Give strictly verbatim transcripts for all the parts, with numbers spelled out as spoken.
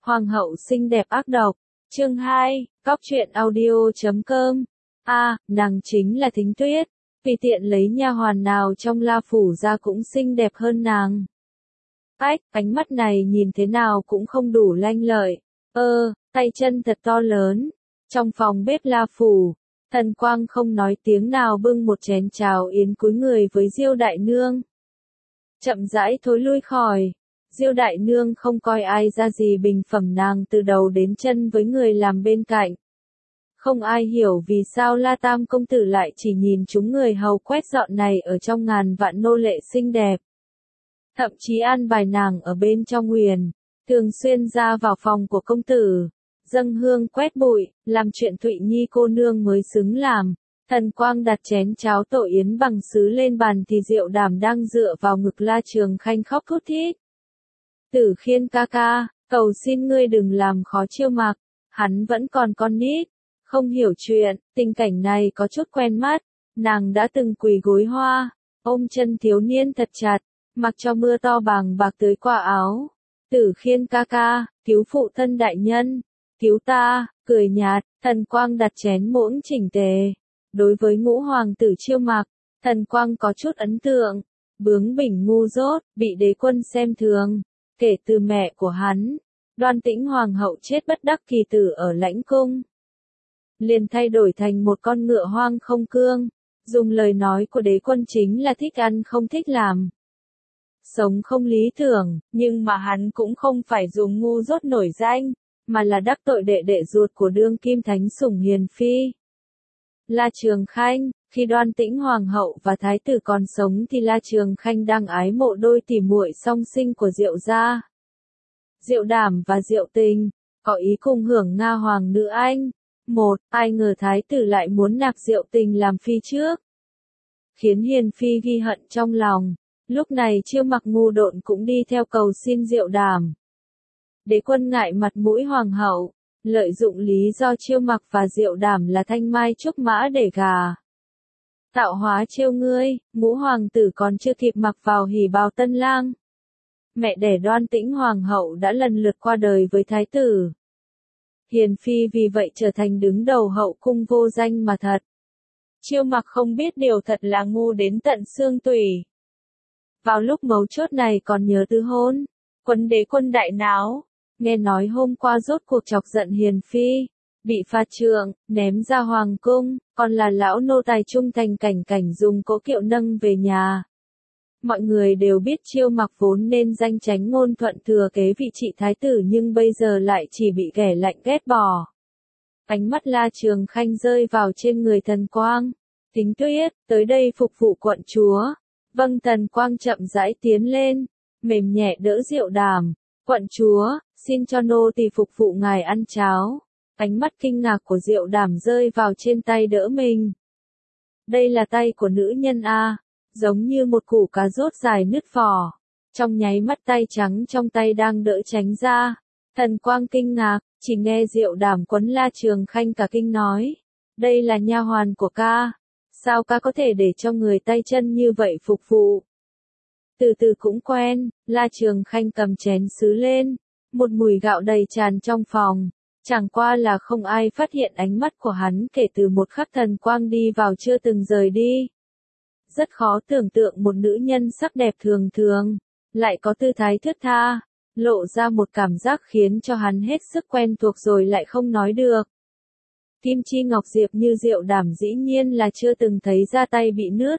Hoàng hậu xinh đẹp ác độc. Chương hai, Cóc truyện audio chấm com. A, à, nàng chính là Thính Tuyết, vì tiện lấy nha hoàn nào trong La phủ ra cũng xinh đẹp hơn nàng. Ách, ánh mắt này nhìn thế nào cũng không đủ lanh lợi. Ơ, tay chân thật to lớn. Trong phòng bếp La phủ, Thần Quang không nói tiếng nào bưng một chén cháo yến cúi người với Diêu đại nương. Chậm rãi thối lui khỏi. Diêu đại nương không coi ai ra gì, bình phẩm nàng từ đầu đến chân với người làm bên cạnh. Không ai hiểu vì sao La Tam công tử lại chỉ nhìn chúng người hầu quét dọn này ở trong ngàn vạn nô lệ xinh đẹp. Thậm chí an bài nàng ở bên trong huyền, thường xuyên ra vào phòng của công tử, dâng hương quét bụi, làm chuyện Thụy Nhi cô nương mới xứng làm. Thần Quang đặt chén cháo tổ yến bằng sứ lên bàn thì Diệu Đảm đang dựa vào ngực La Trường Khanh khóc thút thít. Tử Khiên ca ca, cầu xin ngươi đừng làm khó Chiêu Mặc, hắn vẫn còn con nít, không hiểu chuyện. Tình cảnh này có chút quen mắt, nàng đã từng quỳ gối hoa, ôm chân thiếu niên thật chặt, mặc cho mưa to bàng bạc tới qua áo. Tử Khiên ca ca, cứu phụ thân đại nhân, cứu ta, cười nhạt. Thần Quang đặt chén muỗng chỉnh tề. Đối với ngũ hoàng tử Chiêu Mặc, Thần Quang có chút ấn tượng, bướng bỉnh ngu dốt, bị đế quân xem thường. Kể từ mẹ của hắn, Đoan Tĩnh hoàng hậu chết bất đắc kỳ tử ở lãnh cung, liền thay đổi thành một con ngựa hoang không cương. Dùng lời nói của đế quân chính là thích ăn không thích làm, sống không lý tưởng. Nhưng mà hắn cũng không phải dùng ngu dốt nổi danh, mà là đắc tội đệ đệ ruột của đương kim thánh sủng hiền phi La Trường Khanh. Khi Đoan Tĩnh hoàng hậu và thái tử còn sống thì La Trường Khanh đang ái mộ đôi tỉ muội song sinh của Diệu gia, Diệu Đảm và Diệu Tình, có ý cùng hưởng Nga hoàng nữ anh. Một, ai ngờ thái tử lại muốn nạp Diệu Tình làm phi trước, khiến hiền phi ghi hận trong lòng. Lúc này Chiêu Mặc ngu độn cũng đi theo cầu xin Diệu Đảm. Đế quân ngại mặt mũi hoàng hậu, lợi dụng lý do Chiêu Mặc và Diệu Đảm là thanh mai trúc mã để gà. Tạo hóa trêu ngươi, ngũ hoàng tử còn chưa kịp mặc vào hỉ bào tân lang, mẹ đẻ Đoan Tĩnh hoàng hậu đã lần lượt qua đời với thái tử. Hiền phi vì vậy trở thành đứng đầu hậu cung vô danh mà thật. Chiêu Mặc không biết điều thật là ngu đến tận xương tủy. Vào lúc mấu chốt này còn nhớ từ hôn, quân đế quân đại náo, nghe nói hôm qua rốt cuộc chọc giận hiền phi, bị phạt trượng, ném ra hoàng cung, còn là lão nô tài trung thành Cảnh Cảnh dùng cỗ kiệu nâng về nhà. Mọi người đều biết Chiêu Mặc vốn nên danh chánh ngôn thuận thừa kế vị trị thái tử, nhưng bây giờ lại chỉ bị kẻ lạnh ghét bỏ. Ánh mắt La Trường Khanh rơi vào trên người Thần Quang. Thính Tuyết, tới đây phục vụ quận chúa. Vâng. Thần Quang chậm rãi tiến lên, mềm nhẹ đỡ Diệu Đảm. Quận chúa, xin cho nô tỳ phục vụ ngài ăn cháo. Ánh mắt kinh ngạc của Diệu Đảm rơi vào trên tay đỡ mình. Đây là tay của nữ nhân a, giống như một củ cà rốt dài nứt vỏ. Trong nháy mắt tay trắng trong tay đang đỡ tránh ra. Thần Quang kinh ngạc, chỉ nghe Diệu Đảm quấn La Trường Khanh cả kinh nói, đây là nha hoàn của ca, sao ca có thể để cho người tay chân như vậy phục vụ? Từ từ cũng quen. La Trường Khanh cầm chén sứ lên, một mùi gạo đầy tràn trong phòng. Chẳng qua là không ai phát hiện ánh mắt của hắn kể từ một khắc Thần Quang đi vào chưa từng rời đi. Rất khó tưởng tượng một nữ nhân sắc đẹp thường thường, lại có tư thái thướt tha, lộ ra một cảm giác khiến cho hắn hết sức quen thuộc rồi lại không nói được. Kim chi ngọc diệp như Diệu Đảm dĩ nhiên là chưa từng thấy ra tay bị nứt.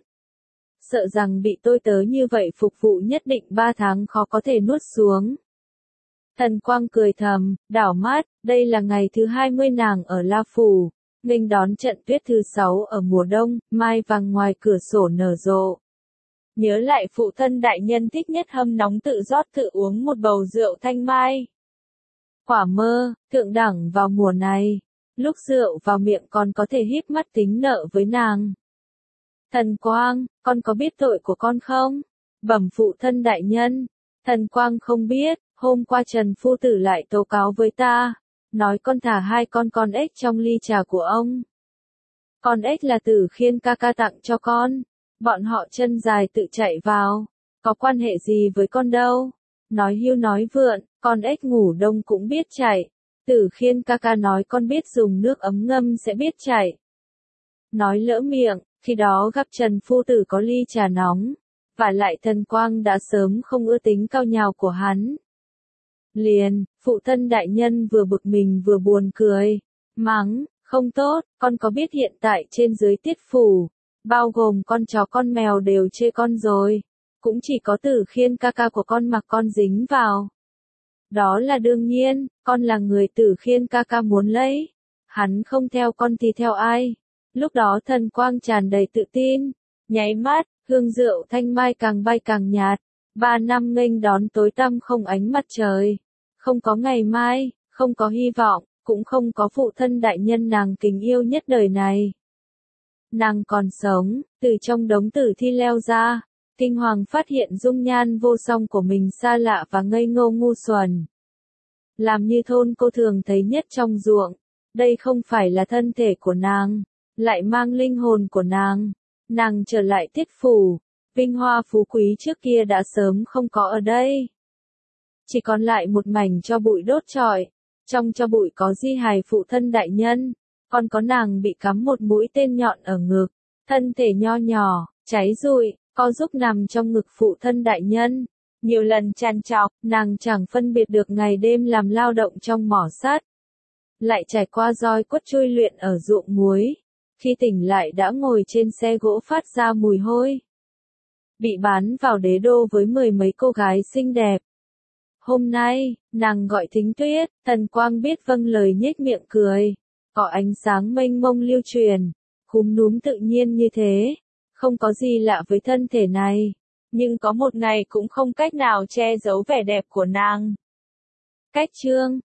Sợ rằng bị tôi tớ như vậy phục vụ nhất định ba tháng khó có thể nuốt xuống. Thần Quang cười thầm, đảo mắt, đây là ngày thứ hai mươi nàng ở La Phủ, nghênh đón trận tuyết thứ sáu ở mùa đông, mai vàng ngoài cửa sổ nở rộ. Nhớ lại phụ thân đại nhân thích nhất hâm nóng tự rót tự uống một bầu rượu thanh mai. Quả mơ, thượng đẳng vào mùa này, lúc rượu vào miệng còn có thể híp mắt tính nợ với nàng. Thần Quang, con có biết tội của con không? Bẩm phụ thân đại nhân. Thần Quang không biết, hôm qua Trần Phu Tử lại tố cáo với ta, nói con thả hai con con ếch trong ly trà của ông. Con ếch là Tử Khiên ca ca tặng cho con, bọn họ chân dài tự chạy vào, có quan hệ gì với con đâu. Nói hưu nói vượn, Con ếch ngủ đông cũng biết chạy. Tử Khiên ca ca nói con biết dùng nước ấm ngâm sẽ biết chạy. Nói lỡ miệng, khi đó gặp Trần Phu Tử có ly trà nóng. Và lại Thần Quang đã sớm không ưa tính cao nhào của hắn. Liền, phụ thân đại nhân vừa bực mình vừa buồn cười. Mắng, không tốt, con có biết hiện tại trên dưới Tiết Phủ, bao gồm con chó con mèo đều chê con rồi. Cũng chỉ có Tử Khiên ca ca của con mặc con dính vào. Đó là đương nhiên, con là người Tử Khiên ca ca muốn lấy. Hắn không theo con thì theo ai? Lúc đó Thần Quang tràn đầy tự tin. Nháy mắt, hương rượu thanh mai càng bay càng nhạt. Ba năm nghênh đón tối tăm không ánh mặt trời. Không có ngày mai, không có hy vọng, cũng không có phụ thân đại nhân nàng kính yêu nhất đời này. Nàng còn sống, từ trong đống tử thi leo ra. Kinh hoàng phát hiện dung nhan vô song của mình xa lạ và ngây ngô ngu xuẩn. Làm như thôn cô thường thấy nhất trong ruộng. Đây không phải là thân thể của nàng, lại mang linh hồn của nàng. Nàng trở lại Tiết Phủ, vinh hoa phú quý trước kia đã sớm không có ở đây. Chỉ còn lại một mảnh cho bụi đốt trọi. Trong cho bụi có di hài phụ thân đại nhân, còn có nàng bị cắm một mũi tên nhọn ở ngực. Thân thể nho nhỏ, cháy rụi, co giúp nằm trong ngực phụ thân đại nhân. Nhiều lần trằn trọc, nàng chẳng phân biệt được ngày đêm làm lao động trong mỏ sắt. Lại trải qua roi quất chui luyện ở ruộng muối. Khi tỉnh lại đã ngồi trên xe gỗ phát ra mùi hôi. Bị bán vào đế đô với mười mấy cô gái xinh đẹp. Hôm nay, nàng gọi Thính Tuyết, Thần Quang biết vâng lời nhếch miệng cười. Có ánh sáng mênh mông lưu truyền, cúm núm tự nhiên như thế. Không có gì lạ với thân thể này. Nhưng có một ngày cũng không cách nào che giấu vẻ đẹp của nàng. Cách chương